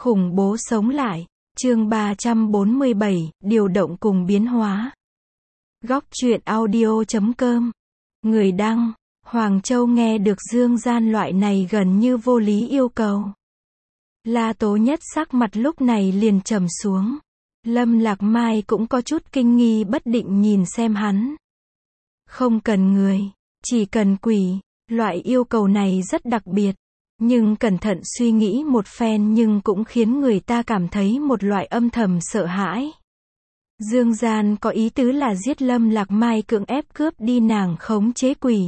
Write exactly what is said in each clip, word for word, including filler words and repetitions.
Khủng bố sống lại. Chương ba trăm bốn mươi bảy, điều động cùng biến hóa. Góc truyện audio chấm com. Người đăng, Hoàng Châu nghe được Dương Gian loại này gần như vô lý yêu cầu. La Tố Nhất sắc mặt lúc này liền trầm xuống. Lâm Lạc Mai cũng có chút kinh nghi bất định nhìn xem hắn. Không cần người, chỉ cần quỷ, loại yêu cầu này rất đặc biệt. Nhưng cẩn thận suy nghĩ một phen nhưng cũng khiến người ta cảm thấy một loại âm thầm sợ hãi. Dương Gian có ý tứ là giết Lâm Lạc Mai cưỡng ép cướp đi nàng khống chế quỷ.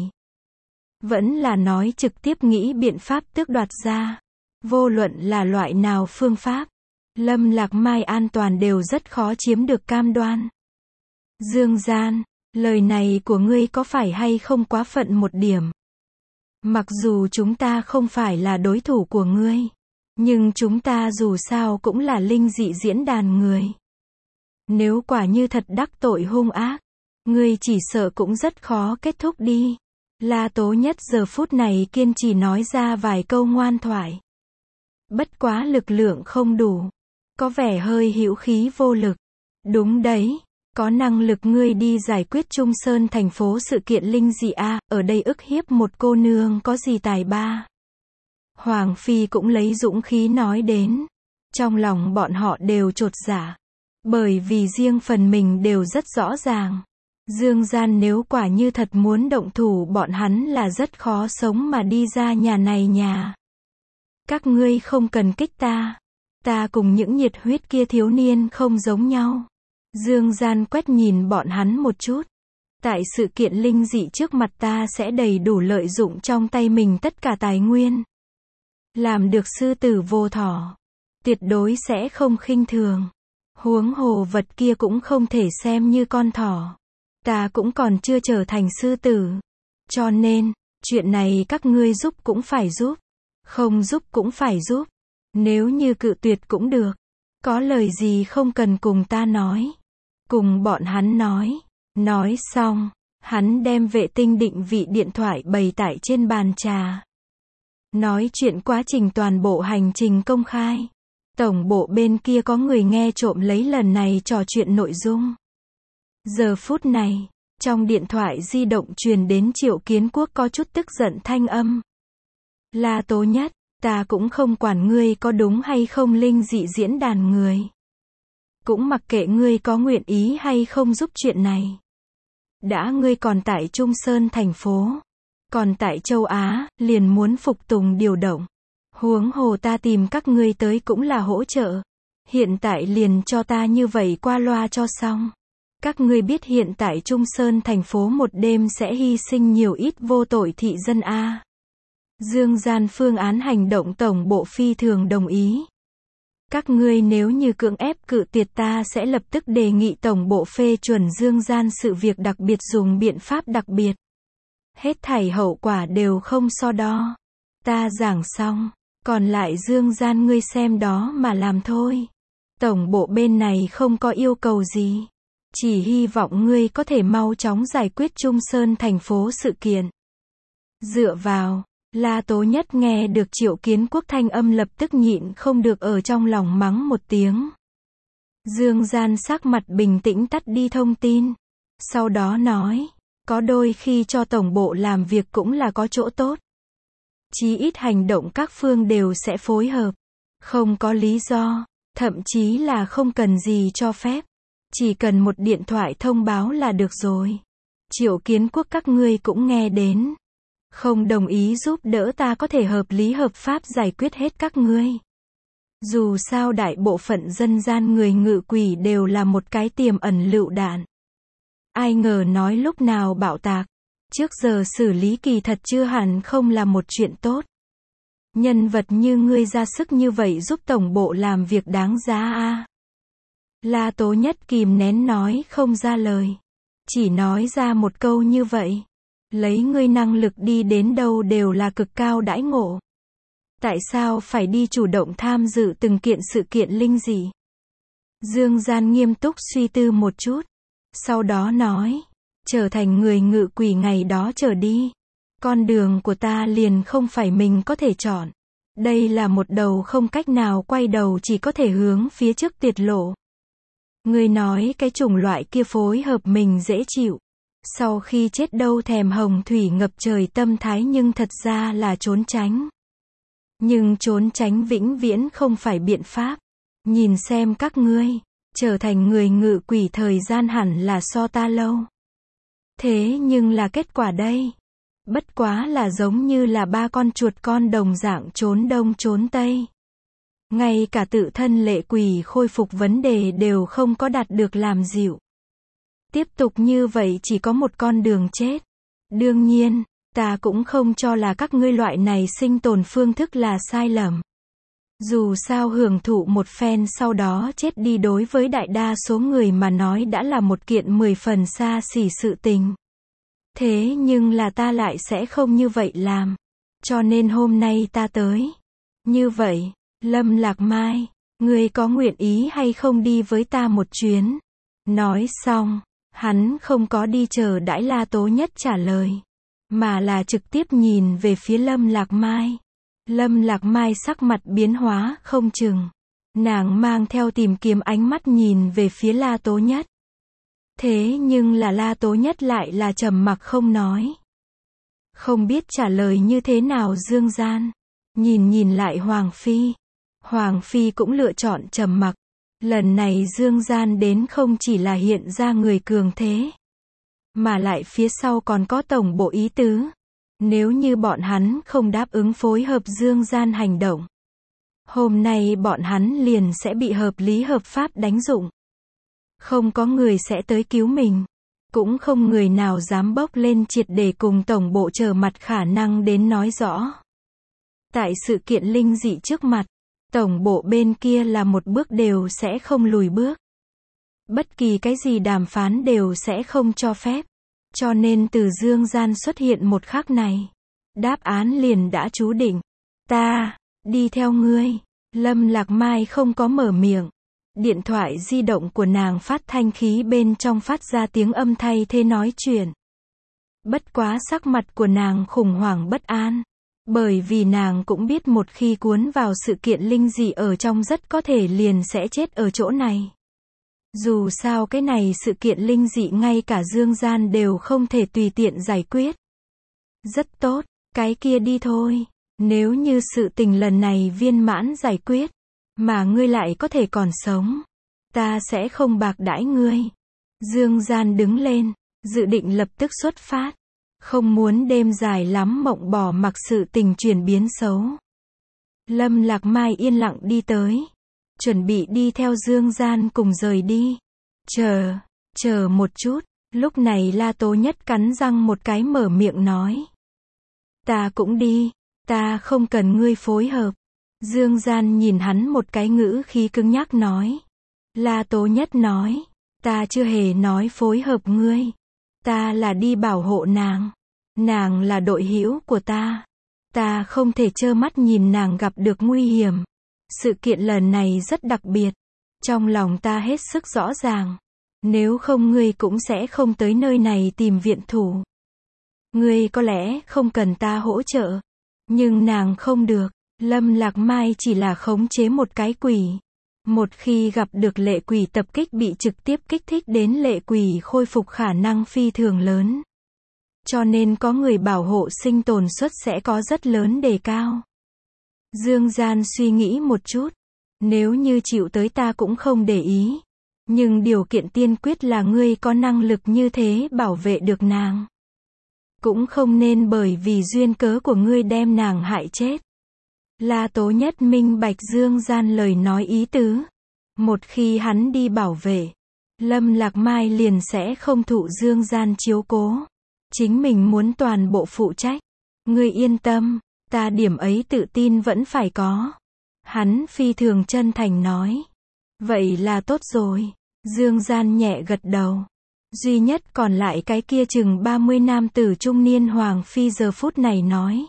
Vẫn là nói trực tiếp nghĩ biện pháp tước đoạt ra. Vô luận là loại nào phương pháp, Lâm Lạc Mai an toàn đều rất khó chiếm được cam đoan. Dương Gian, lời này của ngươi có phải hay không quá phận một điểm? Mặc dù chúng ta không phải là đối thủ của ngươi, nhưng chúng ta dù sao cũng là linh dị diễn đàn người. Nếu quả như thật đắc tội hung ác, ngươi chỉ sợ cũng rất khó kết thúc đi. La Tố Nhất giờ phút này kiên trì nói ra vài câu ngoan thoại. Bất quá lực lượng không đủ, có vẻ hơi hữu khí vô lực. Đúng đấy, có năng lực ngươi đi giải quyết Trung Sơn thành phố sự kiện linh dị a, ở đây ức hiếp một cô nương có gì tài ba. Hoàng Phi cũng lấy dũng khí nói đến. Trong lòng bọn họ đều chột dạ, bởi vì riêng phần mình đều rất rõ ràng. Dương Gian nếu quả như thật muốn động thủ bọn hắn là rất khó sống mà đi ra nhà này nhà. Các ngươi không cần kích ta. Ta cùng những nhiệt huyết kia thiếu niên không giống nhau. Dương Gian quét nhìn bọn hắn một chút. Tại sự kiện linh dị trước mặt ta sẽ đầy đủ lợi dụng trong tay mình tất cả tài nguyên. Làm được sư tử vô thỏ, tuyệt đối sẽ không khinh thường. Huống hồ vật kia cũng không thể xem như con thỏ. Ta cũng còn chưa trở thành sư tử. Cho nên, chuyện này các ngươi giúp cũng phải giúp. Không giúp cũng phải giúp. Nếu như cự tuyệt cũng được. Có lời gì không cần cùng ta nói. Cùng bọn hắn nói. Nói xong, hắn đem vệ tinh định vị điện thoại bày tại trên bàn trà. Nói chuyện quá trình toàn bộ hành trình công khai. Tổng bộ bên kia có người nghe trộm lấy lần này trò chuyện nội dung. Giờ phút này, trong điện thoại di động truyền đến Triệu Kiến Quốc có chút tức giận thanh âm. La Tố Nhất, ta cũng không quản ngươi có đúng hay không linh dị diễn đàn người. Cũng mặc kệ ngươi có nguyện ý hay không giúp chuyện này. Đã ngươi còn tại Trung Sơn thành phố, còn tại châu Á, liền muốn phục tùng điều động. Huống hồ ta tìm các ngươi tới cũng là hỗ trợ. Hiện tại liền cho ta như vậy qua loa cho xong. Các ngươi biết hiện tại Trung Sơn thành phố một đêm sẽ hy sinh nhiều ít vô tội thị dân a. Dương Gian phương án hành động tổng bộ phi thường đồng ý. Các ngươi nếu như cưỡng ép cự tuyệt ta sẽ lập tức đề nghị tổng bộ phê chuẩn Dương Gian sự việc đặc biệt dùng biện pháp đặc biệt. Hết thảy hậu quả đều không so đo. Ta giảng xong, còn lại Dương Gian ngươi xem đó mà làm thôi. Tổng bộ bên này không có yêu cầu gì. Chỉ hy vọng ngươi có thể mau chóng giải quyết Trung Sơn thành phố sự kiện. Dựa vào, La Tố Nhất nghe được Triệu Kiến Quốc thanh âm lập tức nhịn không được ở trong lòng mắng một tiếng. Dương Gian sắc mặt bình tĩnh tắt đi thông tin. Sau đó nói, có đôi khi cho tổng bộ làm việc cũng là có chỗ tốt. Chí ít hành động các phương đều sẽ phối hợp. Không có lý do, thậm chí là không cần gì cho phép. Chỉ cần một điện thoại thông báo là được rồi. Triệu Kiến Quốc các ngươi cũng nghe đến. Không đồng ý giúp đỡ ta có thể hợp lý hợp pháp giải quyết hết các ngươi. Dù sao đại bộ phận dân gian người ngự quỷ đều là một cái tiềm ẩn lựu đạn. Ai ngờ nói lúc nào bạo tạc. Trước giờ xử lý kỳ thật chưa hẳn không là một chuyện tốt. Nhân vật như ngươi ra sức như vậy giúp tổng bộ làm việc đáng giá a. La Tố Nhất kìm nén nói không ra lời. Chỉ nói ra một câu như vậy. Lấy ngươi năng lực đi đến đâu đều là cực cao đãi ngộ. Tại sao phải đi chủ động tham dự từng kiện sự kiện linh dị? Dương Gian nghiêm túc suy tư một chút. Sau đó nói. Trở thành người ngự quỷ ngày đó trở đi. Con đường của ta liền không phải mình có thể chọn. Đây là một đầu không cách nào quay đầu, chỉ có thể hướng phía trước tiệt lộ. Ngươi nói cái chủng loại kia phối hợp mình dễ chịu. Sau khi chết đâu thèm hồng thủy ngập trời tâm thái, nhưng thật ra là trốn tránh. Nhưng trốn tránh vĩnh viễn không phải biện pháp. Nhìn xem các ngươi, trở thành người ngự quỷ thời gian hẳn là so ta lâu. Thế nhưng là kết quả đây. Bất quá là giống như là ba con chuột con đồng dạng trốn đông trốn tây. Ngay cả tự thân lệ quỷ khôi phục vấn đề đều không có đạt được làm dịu. Tiếp tục như vậy chỉ có một con đường chết. Đương nhiên, ta cũng không cho là các ngươi loại này sinh tồn phương thức là sai lầm. Dù sao hưởng thụ một phen sau đó chết đi đối với đại đa số người mà nói đã là một kiện mười phần xa xỉ sự tình. Thế nhưng là ta lại sẽ không như vậy làm. Cho nên hôm nay ta tới. Như vậy, Lâm Lạc Mai, ngươi có nguyện ý hay không đi với ta một chuyến? Nói xong, hắn không có đi chờ đãi La Tố Nhất trả lời, mà là trực tiếp nhìn về phía Lâm Lạc Mai. Lâm Lạc Mai sắc mặt biến hóa không chừng. Nàng mang theo tìm kiếm ánh mắt nhìn về phía La Tố Nhất. Thế nhưng là La Tố Nhất lại là trầm mặc không nói. Không biết trả lời như thế nào Dương Gian. Nhìn nhìn lại Hoàng Phi. Hoàng Phi cũng lựa chọn trầm mặc. Lần này Dương Gian đến không chỉ là hiện ra người cường thế, mà lại phía sau còn có tổng bộ ý tứ. Nếu như bọn hắn không đáp ứng phối hợp Dương Gian hành động, hôm nay bọn hắn liền sẽ bị hợp lý hợp pháp đánh dụng. Không có người sẽ tới cứu mình. Cũng không người nào dám bốc lên triệt để cùng tổng bộ trở mặt khả năng đến nói rõ. Tại sự kiện linh dị trước mặt, tổng bộ bên kia là một bước đều sẽ không lùi bước. Bất kỳ cái gì đàm phán đều sẽ không cho phép. Cho nên từ Dương Gian xuất hiện một khắc này, đáp án liền đã chú định. Ta, đi theo ngươi. Lâm Lạc Mai không có mở miệng. Điện thoại di động của nàng phát thanh khí bên trong phát ra tiếng âm thay thế nói chuyện. Bất quá sắc mặt của nàng khủng hoảng bất an. Bởi vì nàng cũng biết một khi cuốn vào sự kiện linh dị ở trong rất có thể liền sẽ chết ở chỗ này. Dù sao cái này sự kiện linh dị ngay cả Dương Gian đều không thể tùy tiện giải quyết. Rất tốt, cái kia đi thôi. Nếu như sự tình lần này viên mãn giải quyết, mà ngươi lại có thể còn sống, ta sẽ không bạc đãi ngươi. Dương Gian đứng lên, dự định lập tức xuất phát. Không muốn đêm dài lắm mộng bỏ mặc sự tình chuyển biến xấu. Lâm Lạc Mai yên lặng đi tới. Chuẩn bị đi theo Dương Gian cùng rời đi. Chờ, chờ một chút. Lúc này La Tố Nhất cắn răng một cái mở miệng nói. Ta cũng đi, ta không cần ngươi phối hợp. Dương Gian nhìn hắn một cái ngữ khí cứng nhắc nói. La Tố Nhất nói, ta chưa hề nói phối hợp ngươi. Ta là đi bảo hộ nàng. Nàng là đội hữu của ta. Ta không thể trơ mắt nhìn nàng gặp được nguy hiểm. Sự kiện lần này rất đặc biệt. Trong lòng ta hết sức rõ ràng. Nếu không ngươi cũng sẽ không tới nơi này tìm viện thủ. Ngươi có lẽ không cần ta hỗ trợ. Nhưng nàng không được. Lâm Lạc Mai chỉ là khống chế một cái quỷ. Một khi gặp được lệ quỷ tập kích bị trực tiếp kích thích đến lệ quỷ khôi phục khả năng phi thường lớn. Cho nên có người bảo hộ sinh tồn suất sẽ có rất lớn đề cao. Dương Gian suy nghĩ một chút. Nếu như chịu tới ta cũng không để ý. Nhưng điều kiện tiên quyết là ngươi có năng lực như thế bảo vệ được nàng. Cũng không nên bởi vì duyên cớ của ngươi đem nàng hại chết. La Tố Nhất minh bạch Dương Gian lời nói ý tứ. Một khi hắn đi bảo vệ, Lâm Lạc Mai liền sẽ không thụ Dương Gian chiếu cố. Chính mình muốn toàn bộ phụ trách. Ngươi yên tâm, ta điểm ấy tự tin vẫn phải có. Hắn phi thường chân thành nói. Vậy là tốt rồi. Dương Gian nhẹ gật đầu. Duy nhất còn lại cái kia chừng ba mươi nam tử trung niên Hoàng Phi giờ phút này nói.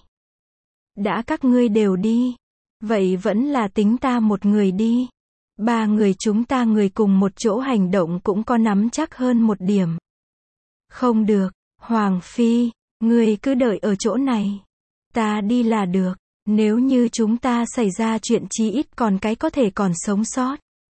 Đã các ngươi đều đi. Vậy vẫn là tính ta một người đi. Ba người chúng ta người cùng một chỗ hành động cũng có nắm chắc hơn một điểm. Không được, Hoàng Phi, ngươi cứ đợi ở chỗ này. Ta đi là được. Nếu như chúng ta xảy ra chuyện chí ít còn cái có thể còn sống sót.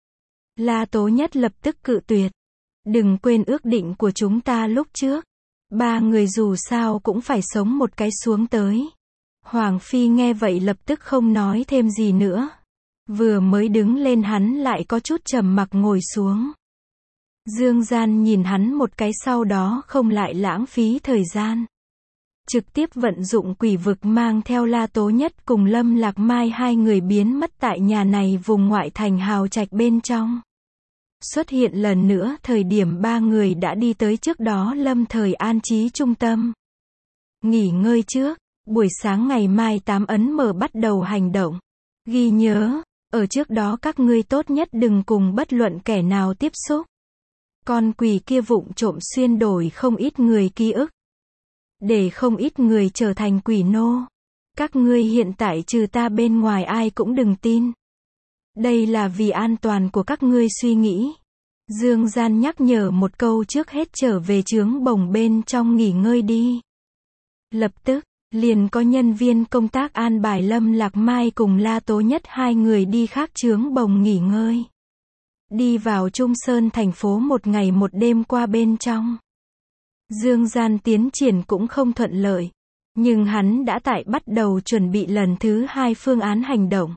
La Tố Nhất lập tức cự tuyệt. Đừng quên ước định của chúng ta lúc trước. Ba người dù sao cũng phải sống một cái xuống tới. Hoàng Phi nghe vậy lập tức không nói thêm gì nữa. Vừa mới đứng lên hắn lại có chút trầm mặc ngồi xuống. Dương Gian nhìn hắn một cái sau đó không lại lãng phí thời gian. Trực tiếp vận dụng quỷ vực mang theo La Tố Nhất cùng Lâm Lạc Mai hai người biến mất tại nhà này vùng ngoại thành hào trạch bên trong. Xuất hiện lần nữa thời điểm ba người đã đi tới trước đó lâm thời an trí trung tâm. Nghỉ ngơi trước, buổi sáng ngày mai tám ấn mở bắt đầu hành động. Ghi nhớ, ở trước đó các ngươi tốt nhất đừng cùng bất luận kẻ nào tiếp xúc. Con quỷ kia vụng trộm xuyên đổi không ít người ký ức. Để không ít người trở thành quỷ nô. Các ngươi hiện tại trừ ta bên ngoài ai cũng đừng tin. Đây là vì an toàn của các ngươi suy nghĩ. Dương Gian nhắc nhở một câu trước hết trở về trướng bồng bên trong nghỉ ngơi đi. Lập tức, liền có nhân viên công tác an bài Lâm Lạc Mai cùng La Tố Nhất hai người đi khác trướng bồng nghỉ ngơi. Đi vào Trung Sơn thành phố một ngày một đêm qua bên trong. Dương Gian tiến triển cũng không thuận lợi. Nhưng hắn đã tại bắt đầu chuẩn bị lần thứ hai phương án hành động.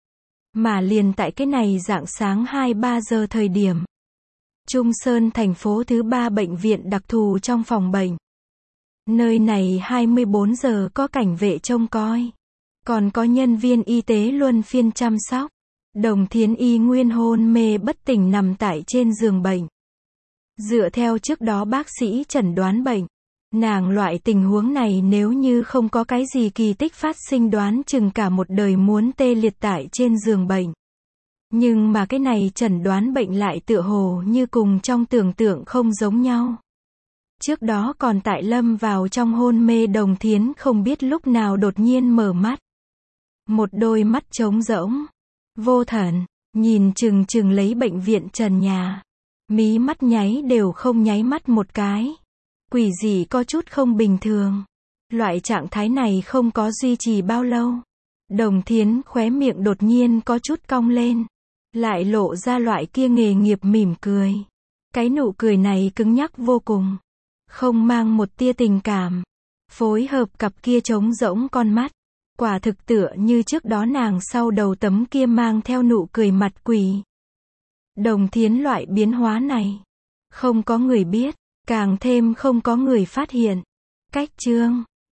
Mà liền tại cái này rạng sáng hai ba giờ thời điểm. Trung Sơn thành phố thứ ba bệnh viện đặc thù trong phòng bệnh. Nơi này hai mươi bốn giờ có cảnh vệ trông coi. Còn có nhân viên y tế luân phiên chăm sóc. Đồng Thiến Y nguyên hôn mê bất tỉnh nằm tại trên giường bệnh. Dựa theo trước đó bác sĩ chẩn đoán bệnh. Nàng loại tình huống này nếu như không có cái gì kỳ tích phát sinh đoán chừng cả một đời muốn tê liệt tại trên giường bệnh. Nhưng mà cái này chẩn đoán bệnh lại tựa hồ như cùng trong tưởng tượng không giống nhau. Trước đó còn tại lâm vào trong hôn mê Đồng Thiến không biết lúc nào đột nhiên mở mắt. Một đôi mắt trống rỗng, vô thần, nhìn chừng chừng lấy bệnh viện trần nhà. Mí mắt nháy đều không nháy mắt một cái. Quỷ gì có chút không bình thường. Loại trạng thái này không có duy trì bao lâu. Đồng Thiến khóe miệng đột nhiên có chút cong lên. Lại lộ ra loại kia nghề nghiệp mỉm cười. Cái nụ cười này cứng nhắc vô cùng. Không mang một tia tình cảm. Phối hợp cặp kia trống rỗng con mắt. Quả thực tựa như trước đó nàng sau đầu tấm kia mang theo nụ cười mặt quỷ. Đồng Thiến loại biến hóa này. Không có người biết. Càng thêm không có người phát hiện. Cách chương